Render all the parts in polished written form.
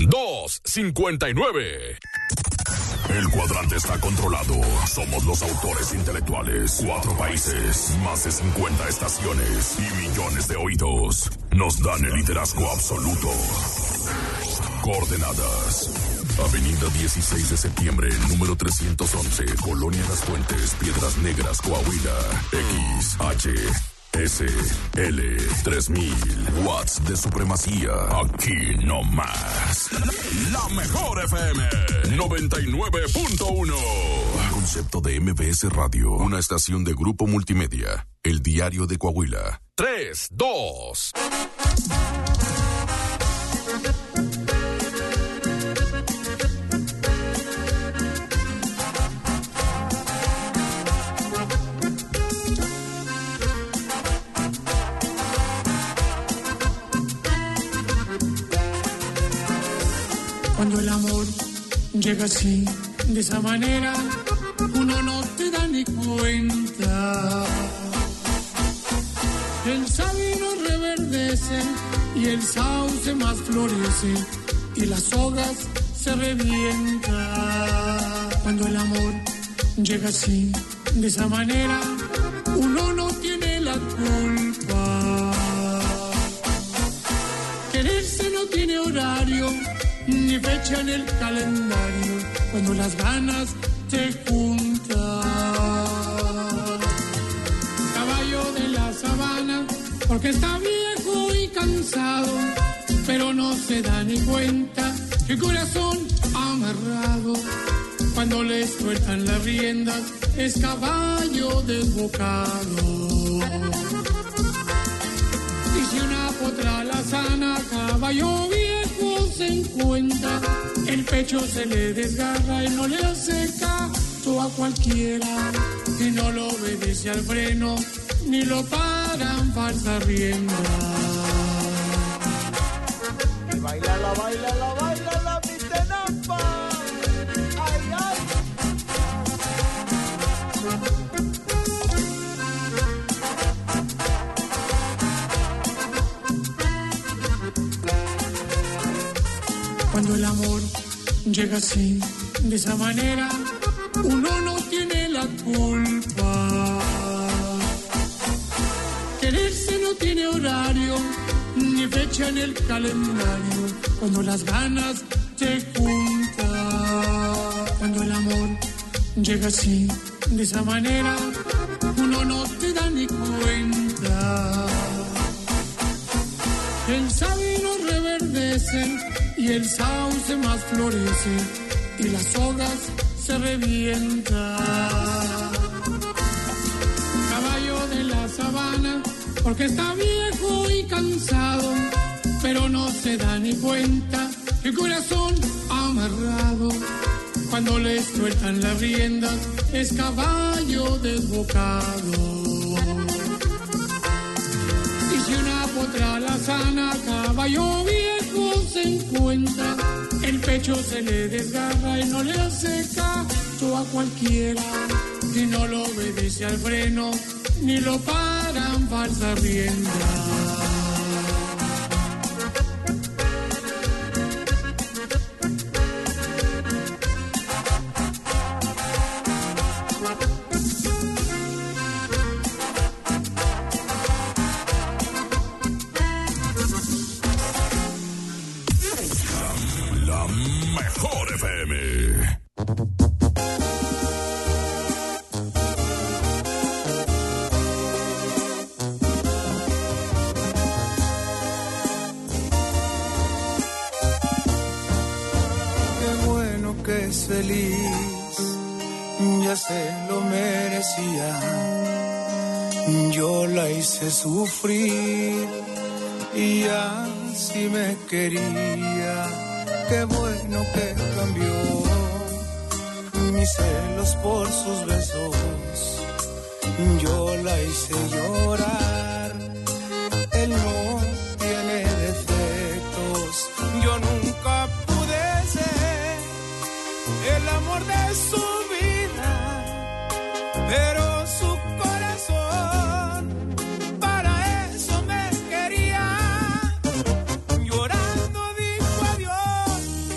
259. El cuadrante está controlado. Somos los autores intelectuales. 4 países, más de 50 estaciones y millones de oídos. Nos dan el liderazgo absoluto. Coordenadas: Avenida 16 de septiembre, número 311, Colonia Las Fuentes, Piedras Negras, Coahuila. XHSL 3000 watts de supremacía. Aquí no más. La mejor FM 99.1. Un concepto de MBS Radio. Una estación de Grupo Multimedia. El Diario de Coahuila. 3, 2. Cuando el amor llega así, de esa manera, uno no te da ni cuenta. El sabino reverdece y el sauce más florece y las hojas se revientan. Cuando el amor llega así, de esa manera, uno no tiene la culpa. Quererse no tiene horario ni fecha en el calendario, cuando las ganas te juntan. Caballo de la sabana, porque está viejo y cansado, pero no se da ni cuenta que el corazón amarrado, cuando le sueltan las riendas, es caballo desbocado. Y si una potra la sana, caballo viejo se encuentra, el pecho se le desgarra y no le hace caso a cualquiera, y no lo obedece al freno, ni lo paran falsa rienda. Bailala, bailala, bailala, mi tenampa. Ay, ay. Cuando el amor llega así, de esa manera, uno no tiene la culpa. Quererse no tiene horario, ni fecha en el calendario, cuando las ganas te juntan. Cuando el amor llega así, de esa manera, uno no te da ni cuenta. El sabino reverdece y el sauce más florece y las hojas se revientan. Caballo de la sabana, porque está viejo y cansado, pero no se da ni cuenta que el corazón amarrado, cuando le sueltan las riendas, es caballo desbocado. Y si una potra la sana, caballo viejo se encuentra, el pecho se le desgarra y no le hace caso a cualquiera, y no lo obedece al freno, ni lo paran falsa rienda. La mejor FM. Es feliz, ya se lo merecía, yo la hice sufrir y así me quería. Qué bueno que cambió mis celos por sus besos, yo la hice llorar. Él no tiene defectos, yo nunca pude ser el amor de su vida, pero su corazón para eso me quería. Llorando dijo adiós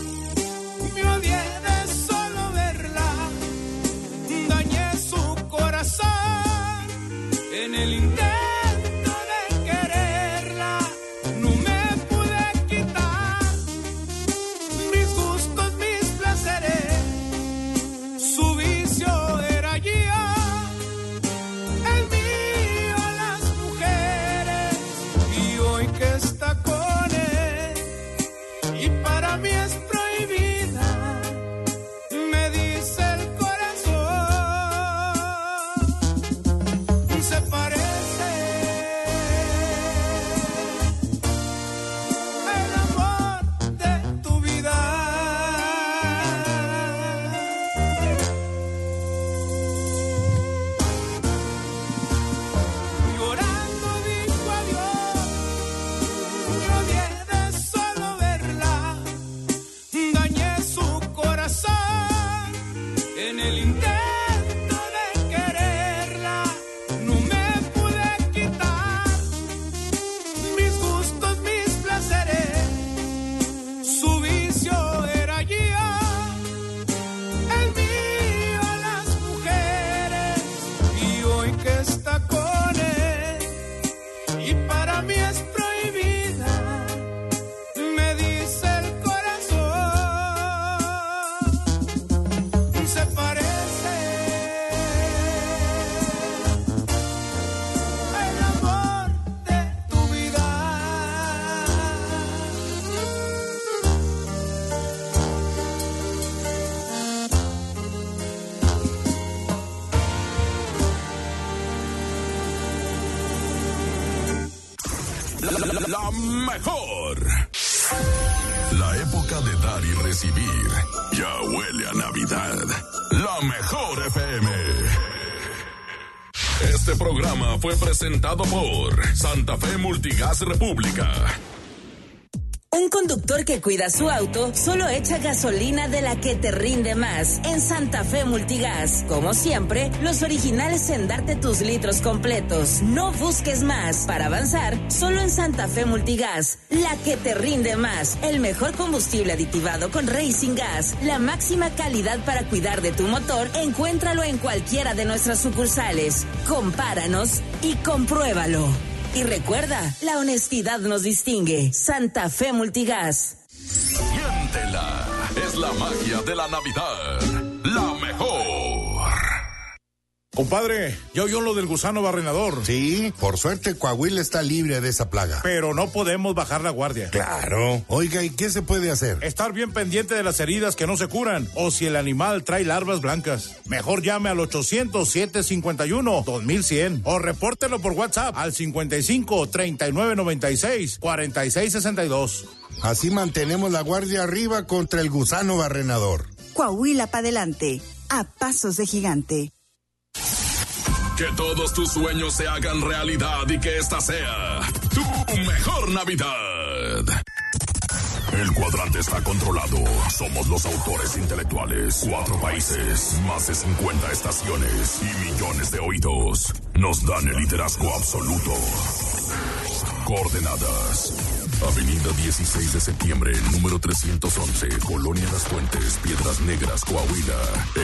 La mejor. La época de dar y recibir ya huele a Navidad. La mejor FM. Este programa fue presentado por Santa Fe Multigas República. Un conductor que cuida su auto solo echa gasolina de la que te rinde más en Santa Fe Multigas. Como siempre, los originales en darte tus litros completos. No busques más. Para avanzar, solo en Santa Fe Multigas. La que te rinde más. El mejor combustible aditivado con Racing Gas. La máxima calidad para cuidar de tu motor. Encuéntralo en cualquiera de nuestras sucursales. Compáranos y compruébalo. Y recuerda, la honestidad nos distingue. Santa Fe Multigas. Siéntela. Es la magia de la Navidad. La mejor. Compadre, ¿ya oyó lo del gusano barrenador? Sí, por suerte Coahuila está libre de esa plaga. Pero no podemos bajar la guardia. Claro. Oiga, ¿y qué se puede hacer? Estar bien pendiente de las heridas que no se curan, o si el animal trae larvas blancas. Mejor llame al 800-751-2100 o repórtelo por WhatsApp al 55-3996-4662. Así mantenemos la guardia arriba contra el gusano barrenador. Coahuila para adelante, a pasos de gigante. Que todos tus sueños se hagan realidad y que esta sea tu mejor Navidad. El cuadrante está controlado. Somos los autores intelectuales. 4 países, más de 50 estaciones y millones de oídos nos dan el liderazgo absoluto. Coordenadas: Avenida 16 de septiembre, número 311, Colonia Las Fuentes, Piedras Negras, Coahuila.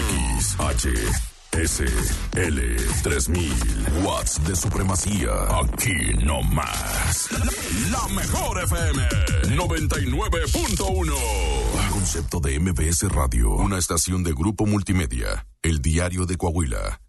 XHSL 3000 watts de supremacía. Aquí no más. La mejor FM 99.1. Un concepto de MBS Radio, una estación de Grupo Multimedia, el diario de Coahuila.